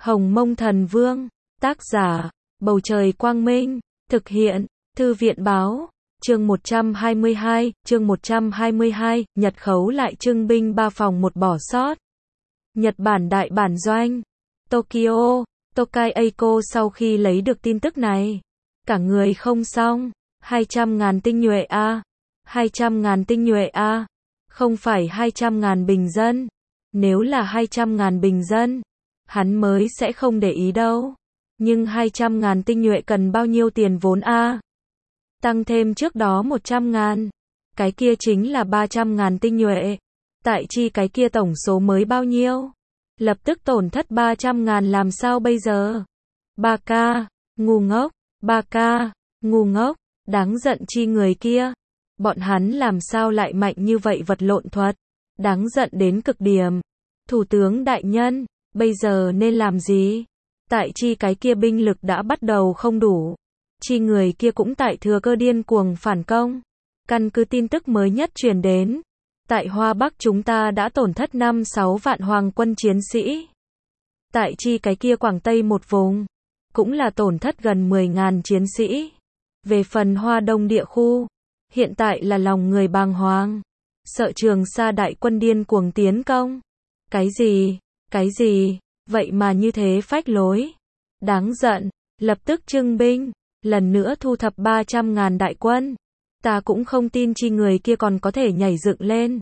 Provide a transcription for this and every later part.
Hồng Mông Thần Vương, tác giả, Bầu Trời Quang Minh, thực hiện, Thư viện Báo, chương 122, Nhật khấu lại trưng binh 3 phòng 1 bỏ sót. Nhật Bản đại bản doanh, Tokyo, Tokai Eiko sau khi lấy được tin tức này, cả người không xong, 200.000 tinh nhuệ a, 200.000 tinh nhuệ a, không phải 200.000 bình dân, nếu là 200.000 bình dân, hắn mới sẽ không để ý đâu, nhưng 200.000 tinh nhuệ cần bao nhiêu tiền vốn a? Tăng thêm trước đó 100.000, cái kia chính là 300.000 tinh nhuệ, tại chi cái kia tổng số mới bao nhiêu? Lập tức tổn thất 300.000 làm sao bây giờ? Ba ca, ngu ngốc, ba ca, ngu ngốc, đáng giận chi người kia. Bọn hắn làm sao lại mạnh như vậy vật lộn thuật, đáng giận đến cực điểm. Thủ tướng đại nhân, bây giờ nên làm gì? Tại chi cái kia binh lực đã bắt đầu không đủ. Chi người kia cũng tại thừa cơ điên cuồng phản công. Căn cứ tin tức mới nhất truyền đến, tại Hoa Bắc chúng ta đã tổn thất 5-6 vạn hoàng quân chiến sĩ. Tại chi cái kia Quảng Tây một vùng, cũng là tổn thất gần 10.000 chiến sĩ. Về phần Hoa Đông địa khu, hiện tại là lòng người bàng hoàng. Sợ Trường Sa đại quân điên cuồng tiến công. Cái gì, vậy mà như thế phách lối. Đáng giận, lập tức trưng binh, lần nữa thu thập 300.000 đại quân. Ta cũng không tin chi người kia còn có thể nhảy dựng lên.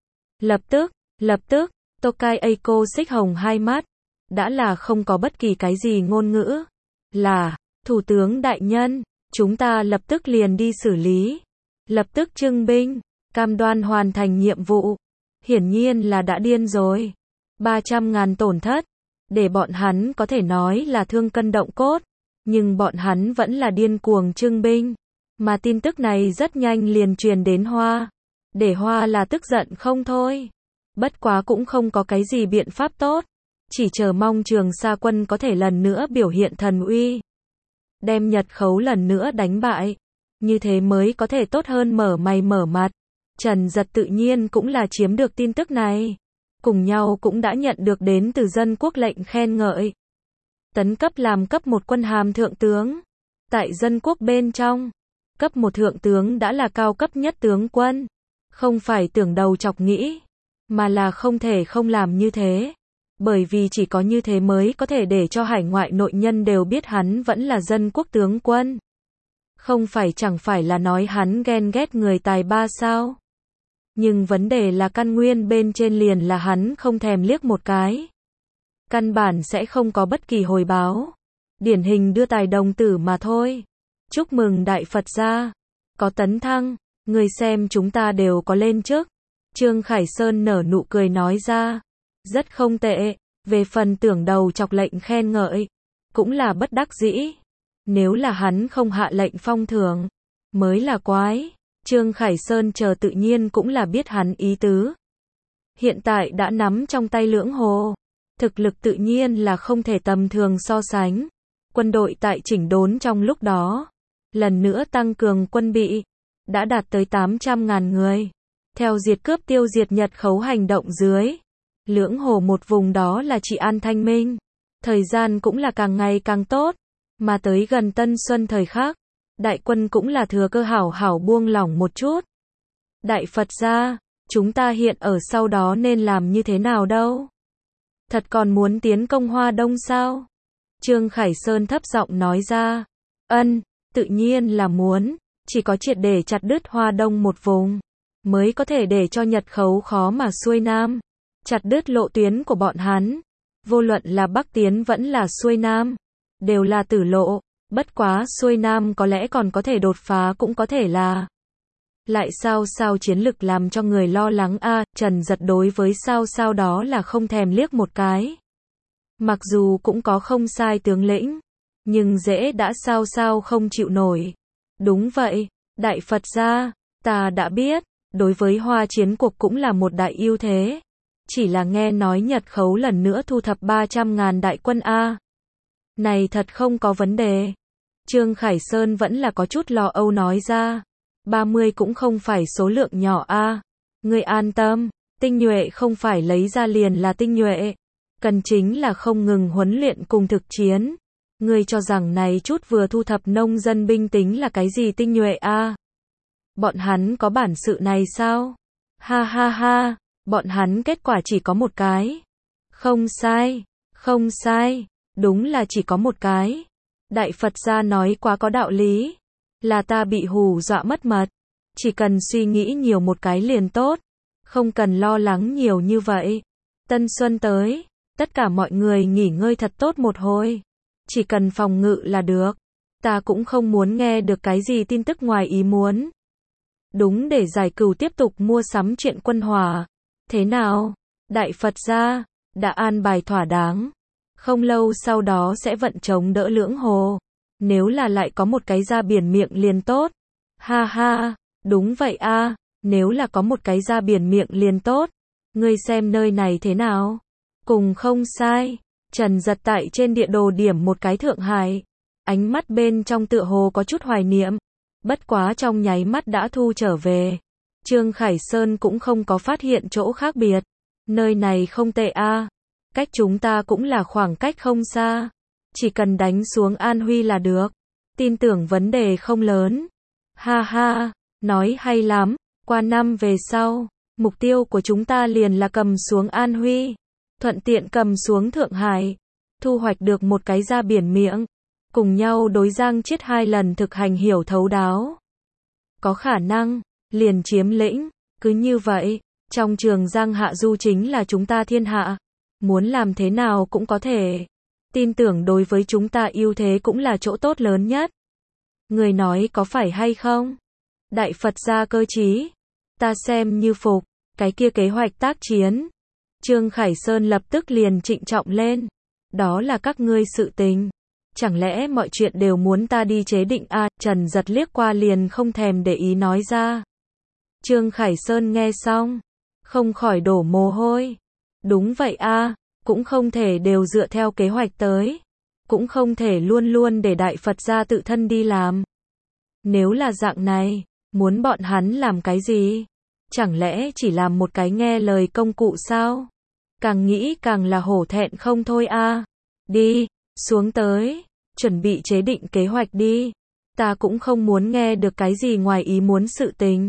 Lập tức, Tokai Eiko xích hồng hai mắt, đã là không có bất kỳ cái gì ngôn ngữ. Là, Thủ tướng đại nhân, chúng ta lập tức liền đi xử lý. Lập tức trưng binh, cam đoan hoàn thành nhiệm vụ. Hiển nhiên là đã điên rồi. 300.000 tổn thất, để bọn hắn có thể nói là thương cân động cốt, nhưng bọn hắn vẫn là điên cuồng trưng binh. Mà tin tức này rất nhanh liền truyền đến Hoa, để Hoa là tức giận không thôi. Bất quá cũng không có cái gì biện pháp tốt, chỉ chờ mong Trường Sa quân có thể lần nữa biểu hiện thần uy, đem Nhật khấu lần nữa đánh bại, như thế mới có thể tốt hơn mở mày mở mặt. Trần Dật tự nhiên cũng là chiếm được tin tức này, cùng nhau cũng đã nhận được đến từ dân quốc lệnh khen ngợi. Tấn cấp làm cấp 1 quân hàm thượng tướng. Tại dân quốc bên trong, cấp 1 thượng tướng đã là cao cấp nhất tướng quân. Không phải tưởng đầu chọc nghĩ, mà là không thể không làm như thế. Bởi vì chỉ có như thế mới có thể để cho hải ngoại nội nhân đều biết hắn vẫn là dân quốc tướng quân. Không phải chẳng phải là nói hắn ghen ghét người tài ba sao? Nhưng vấn đề là căn nguyên bên trên liền là hắn không thèm liếc một cái. Căn bản sẽ không có bất kỳ hồi báo. Điển hình đưa tài đồng tử mà thôi. Chúc mừng Đại Phật gia, có tấn thăng, người xem chúng ta đều có lên chức. Trương Khải Sơn nở nụ cười nói ra, rất không tệ. Về phần tưởng đầu chọc lệnh khen ngợi, cũng là bất đắc dĩ. Nếu là hắn không hạ lệnh phong thưởng, mới là quái. Trương Khải Sơn chờ tự nhiên cũng là biết hắn ý tứ. Hiện tại đã nắm trong tay lưỡng hồ, thực lực tự nhiên là không thể tầm thường so sánh. Quân đội tại chỉnh đốn trong lúc đó, lần nữa tăng cường quân bị, đã đạt tới 800.000 người. Theo diệt cướp tiêu diệt Nhật khấu hành động dưới, lưỡng hồ một vùng đó là trị an thanh minh. Thời gian cũng là càng ngày càng tốt, mà tới gần Tân Xuân thời khắc, đại quân cũng là thừa cơ hảo hảo buông lỏng một chút. Đại Phật gia, chúng ta hiện ở sau đó nên làm như thế nào đâu? Thật còn muốn tiến công Hoa Đông sao? Trương Khải Sơn thấp giọng nói ra. Tự nhiên là muốn, chỉ có triệt để chặt đứt Hoa Đông một vùng, mới có thể để cho Nhật khấu khó mà xuôi Nam. Chặt đứt lộ tuyến của bọn hắn, vô luận là Bắc tiến vẫn là xuôi Nam, đều là tử lộ. Bất quá xuôi Nam có lẽ còn có thể đột phá cũng có thể là. Lại sao chiến lực làm cho người lo lắng a. Trần Dật đối với sao đó là không thèm liếc một cái. Mặc dù cũng có không sai tướng lĩnh, nhưng dễ đã sao không chịu nổi. Đúng vậy, Đại Phật gia, ta đã biết, đối với Hoa chiến cuộc cũng là một đại ưu thế. Chỉ là nghe nói Nhật khấu lần nữa thu thập 300.000 đại quân a. Này thật không có vấn đề. Trương Khải Sơn vẫn là có chút lo âu nói ra. 30 cũng không phải số lượng nhỏ a. Ngươi an tâm, tinh nhuệ không phải lấy ra liền là tinh nhuệ. cần chính là không ngừng huấn luyện cùng thực chiến. Ngươi cho rằng này chút vừa thu thập nông dân binh tính là cái gì tinh nhuệ a? Bọn hắn có bản sự này sao? Ha ha ha, bọn hắn kết quả chỉ có một cái. Không sai, không sai, đúng là chỉ có một cái. Đại Phật gia nói quá có đạo lý. Là ta bị hù dọa mất mật. Chỉ cần suy nghĩ nhiều một cái liền tốt. Không cần lo lắng nhiều như vậy. Tân xuân tới, tất cả mọi người nghỉ ngơi thật tốt một hồi. Chỉ cần phòng ngự là được. Ta cũng không muốn nghe được cái gì tin tức ngoài ý muốn. Đúng để giải cừu tiếp tục mua sắm chuyện quân hỏa. Thế nào? Đại Phật gia đã an bài thỏa đáng. Không lâu sau đó sẽ vận chống đỡ Lưỡng Hồ. Nếu là lại có một cái ra biển miệng liền tốt. Ha ha, đúng vậy a, nếu là có một cái ra biển miệng liền tốt. Ngươi xem nơi này thế nào? Cùng không sai. Trần Giật tại trên địa đồ điểm một cái Thượng Hải. Ánh mắt bên trong tựa hồ có chút hoài niệm. Bất quá trong nháy mắt đã thu trở về. Trương Khải Sơn cũng không có phát hiện chỗ khác biệt. Nơi này không tệ a, cách chúng ta cũng là khoảng cách không xa. Chỉ cần đánh xuống An Huy là được. Tin tưởng vấn đề không lớn. Ha ha, nói hay lắm. Qua năm về sau, mục tiêu của chúng ta liền là cầm xuống An Huy. Thuận tiện cầm xuống Thượng Hải. Thu hoạch được một cái ra biển miệng. Cùng nhau đối Giang Chiết 2 lần thực hành hiểu thấu đáo. Có khả năng, liền chiếm lĩnh. Cứ như vậy, trong trường Giang Hạ Du chính là chúng ta thiên hạ. Muốn làm thế nào cũng có thể. Tin tưởng đối với chúng ta ưu thế cũng là chỗ tốt lớn nhất. Người nói có phải hay không? Đại Phật gia cơ trí. Ta xem như phục. Cái kia kế hoạch tác chiến. Trương Khải Sơn lập tức liền trịnh trọng lên. Đó là các ngươi sự tình. Chẳng lẽ mọi chuyện đều muốn ta đi chế định a? Trần Giật liếc qua liền không thèm để ý nói ra. Trương Khải Sơn nghe xong, không khỏi đổ mồ hôi. Đúng vậy a, cũng không thể đều dựa theo kế hoạch tới. Cũng không thể luôn luôn để Đại Phật gia tự thân đi làm. Nếu là dạng này, muốn bọn hắn làm cái gì? Chẳng lẽ chỉ làm một cái nghe lời công cụ sao? Càng nghĩ càng là hổ thẹn không thôi a. Đi, xuống tới, chuẩn bị chế định kế hoạch đi. Ta cũng không muốn nghe được cái gì ngoài ý muốn sự tình.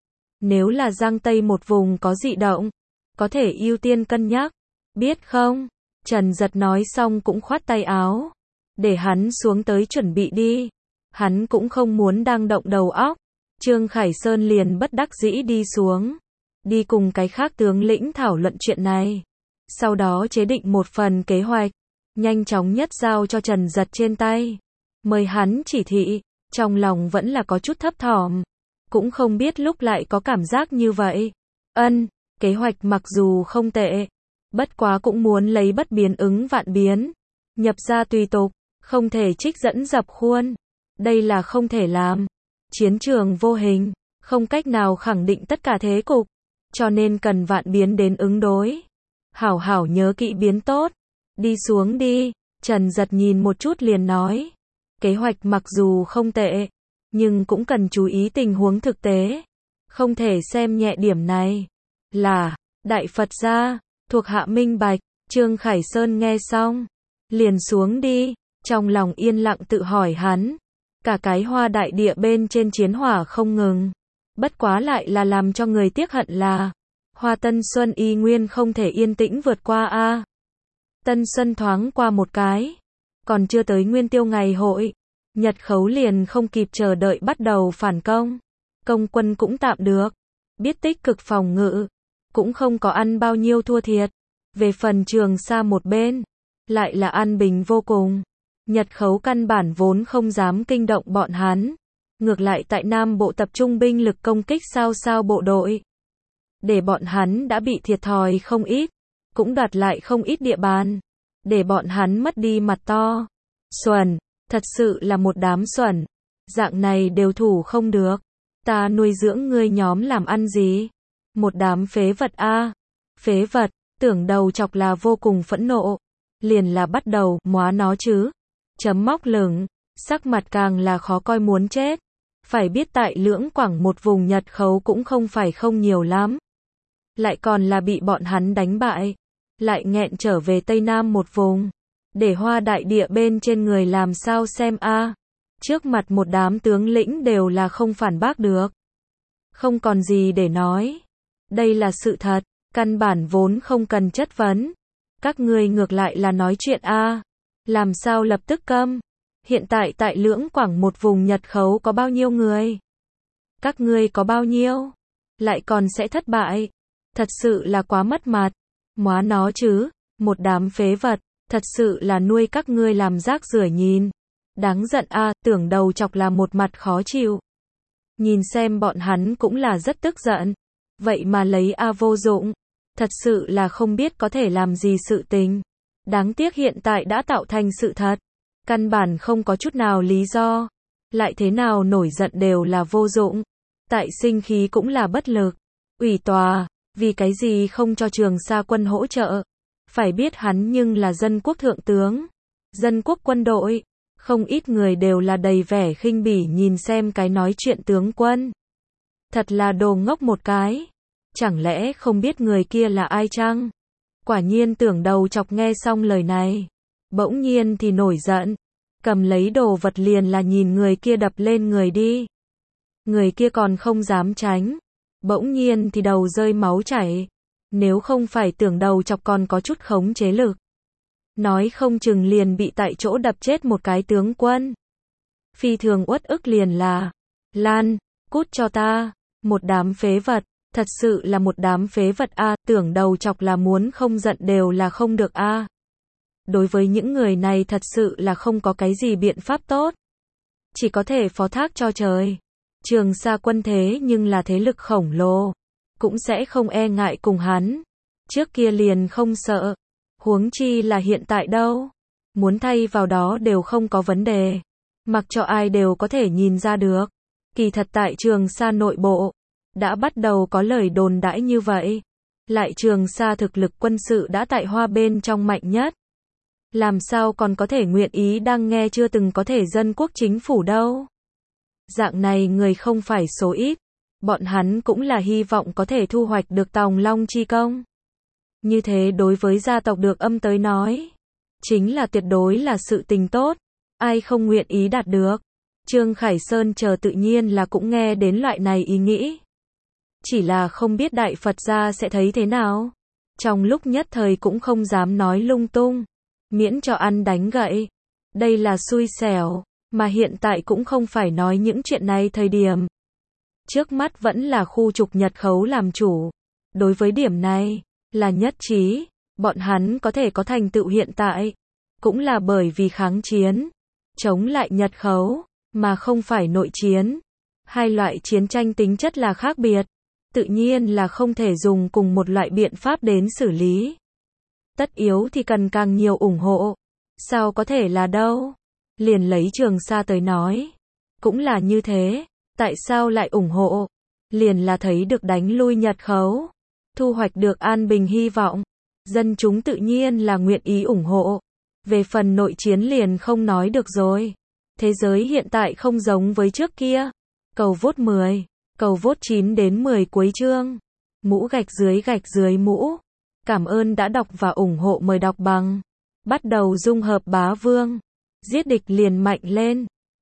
Nếu là Giang Tây một vùng có dị động, có thể ưu tiên cân nhắc. Biết không? Trần Giật nói xong cũng khoát tay áo. Để hắn xuống tới chuẩn bị đi. Hắn cũng không muốn đang động đầu óc. Trương Khải Sơn liền bất đắc dĩ đi xuống. Đi cùng cái khác tướng lĩnh thảo luận chuyện này. Sau đó chế định một phần kế hoạch. Nhanh chóng nhất giao cho Trần Giật trên tay. Mời hắn chỉ thị. Trong lòng vẫn là có chút thấp thỏm. Cũng không biết lúc lại có cảm giác như vậy. Kế hoạch mặc dù không tệ. Bất quá cũng muốn lấy bất biến ứng vạn biến. Nhập ra tùy tục. Không thể trích dẫn dập khuôn. Đây là không thể làm. Chiến trường vô hình. Không cách nào khẳng định tất cả thế cục. Cho nên cần vạn biến đến ứng đối. Hảo hảo nhớ kỹ biến tốt. Đi xuống đi. Trần Giật nhìn một chút liền nói. Kế hoạch mặc dù không tệ. Nhưng cũng cần chú ý tình huống thực tế. Không thể xem nhẹ điểm này. Là, Đại Phật gia, thuộc hạ minh bạch. Trương Khải Sơn nghe xong. Liền xuống đi. Trong lòng yên lặng tự hỏi hắn. Cả cái Hoa Đại Địa bên trên chiến hỏa không ngừng. Bất quá lại là làm cho người tiếc hận là. Hoa Tân Xuân y nguyên không thể yên tĩnh vượt qua a. Tân Xuân thoáng qua một cái. Còn chưa tới Nguyên Tiêu ngày hội. Nhật Khấu liền không kịp chờ đợi bắt đầu phản công. Công quân cũng tạm được. Biết tích cực phòng ngự. Cũng không có ăn bao nhiêu thua thiệt. Về phần Trường Sa một bên. Lại là an bình vô cùng. Nhật Khấu căn bản vốn không dám kinh động bọn hắn. Ngược lại tại Nam Bộ tập trung binh lực công kích sao bộ đội. Để bọn hắn đã bị thiệt thòi không ít. Cũng đoạt lại không ít địa bàn. Để bọn hắn mất đi mặt to. Xuẩn. Thật sự là một đám xuẩn. Dạng này đều thủ không được. Ta nuôi dưỡng ngươi nhóm làm ăn gì? Một đám phế vật a. Phế vật, tưởng đầu chọc là vô cùng phẫn nộ. Liền là bắt đầu, móa nó chứ. Chấm móc lửng, sắc mặt càng là khó coi muốn chết. Phải biết tại Lưỡng Quảng một vùng Nhật Khấu cũng không phải không nhiều lắm. Lại còn là bị bọn hắn đánh bại. lại nghẹn trở về Tây Nam một vùng. Để hoa đại địa bên trên người làm sao xem a. Trước mặt một đám tướng lĩnh đều là không phản bác được. Không còn gì để nói. Đây là sự thật, căn bản vốn không cần chất vấn. Các ngươi ngược lại là nói chuyện a. Làm sao lập tức câm? Hiện tại tại Lưỡng Quảng một vùng Nhật khấu có bao nhiêu người? Các ngươi có bao nhiêu? Lại còn sẽ thất bại. Thật sự là quá mất mặt. Móa nó chứ, một đám phế vật, thật sự là nuôi các ngươi làm rác rưởi nhìn. Đáng giận a, Tưởng Đầu Chọc là một mặt khó chịu. Nhìn xem bọn hắn cũng là rất tức giận. Vậy mà lấy a vô dụng. Thật sự là không biết có thể làm gì sự tình. Đáng tiếc hiện tại đã tạo thành sự thật. Căn bản không có chút nào lý do. Lại thế nào nổi giận đều là vô dụng. Tại sinh khí cũng là bất lực. Ủy tòa, vì cái gì không cho Trường Sa quân hỗ trợ? Phải biết hắn nhưng là dân quốc thượng tướng. Dân quốc quân đội. Không ít người đều là đầy vẻ khinh bỉ nhìn xem cái nói chuyện tướng quân. Thật là đồ ngốc một cái. Chẳng lẽ không biết người kia là ai chăng? Quả nhiên Tưởng Đầu Chọc nghe xong lời này. Bỗng nhiên thì nổi giận. Cầm lấy đồ vật liền là nhìn người kia đập lên người đi. Người kia còn không dám tránh. Bỗng nhiên thì đầu rơi máu chảy. Nếu không phải Tưởng Đầu Chọc còn có chút khống chế lực. Nói không chừng liền bị tại chỗ đập chết một cái tướng quân. Phi thường uất ức liền là. Lan, cút cho ta. Một đám phế vật. Thật sự là một đám phế vật a. Tưởng Đầu Chọc là muốn không giận đều là không được a. Đối với những người này thật sự là không có cái gì biện pháp tốt. Chỉ có thể phó thác cho trời. Trường Sa quân thế nhưng là thế lực khổng lồ. Cũng sẽ không e ngại cùng hắn. Trước kia liền không sợ. Huống chi là hiện tại đâu. Muốn thay vào đó đều không có vấn đề. Mặc cho ai đều có thể nhìn ra được. Kỳ thật tại Trường Sa nội bộ. Đã bắt đầu có lời đồn đãi như vậy. Lại Trường Sa thực lực quân sự đã tại Hoa bên trong mạnh nhất. Làm sao còn có thể nguyện ý đang nghe chưa từng có thể dân quốc chính phủ đâu. Dạng này người không phải số ít. Bọn hắn cũng là hy vọng có thể thu hoạch được Tòng Long chi công. Như thế đối với gia tộc được âm tới nói. Chính là tuyệt đối là sự tình tốt. Ai không nguyện ý đạt được. Trương Khải Sơn chờ tự nhiên là cũng nghe đến loại này ý nghĩ. Chỉ là không biết Đại Phật gia sẽ thấy thế nào. Trong lúc nhất thời cũng không dám nói lung tung. Miễn cho ăn đánh gậy. Đây là xui xẻo. Mà hiện tại cũng không phải nói những chuyện này thời điểm. Trước mắt vẫn là khu trục Nhật khấu làm chủ. Đối với điểm này, là nhất trí. Bọn hắn có thể có thành tựu hiện tại. Cũng là bởi vì kháng chiến. Chống lại Nhật khấu. Mà không phải nội chiến. Hai loại chiến tranh tính chất là khác biệt. Tự nhiên là không thể dùng cùng một loại biện pháp đến xử lý. Tất yếu thì cần càng nhiều ủng hộ. Sao có thể là đâu? Liền lấy Trường Sa tới nói. Cũng là như thế. Tại sao lại ủng hộ? Liền là thấy được đánh lui Nhật khấu. Thu hoạch được an bình hy vọng. Dân chúng tự nhiên là nguyện ý ủng hộ. Về phần nội chiến liền không nói được rồi. Thế giới hiện tại không giống với trước kia. Cầu vote 10. Cầu vote 9 đến 10 cuối chương. Mũ gạch dưới mũ. Cảm ơn đã đọc và ủng hộ, mời đọc bằng. Bắt đầu dung hợp bá vương. Giết địch liền mạnh lên.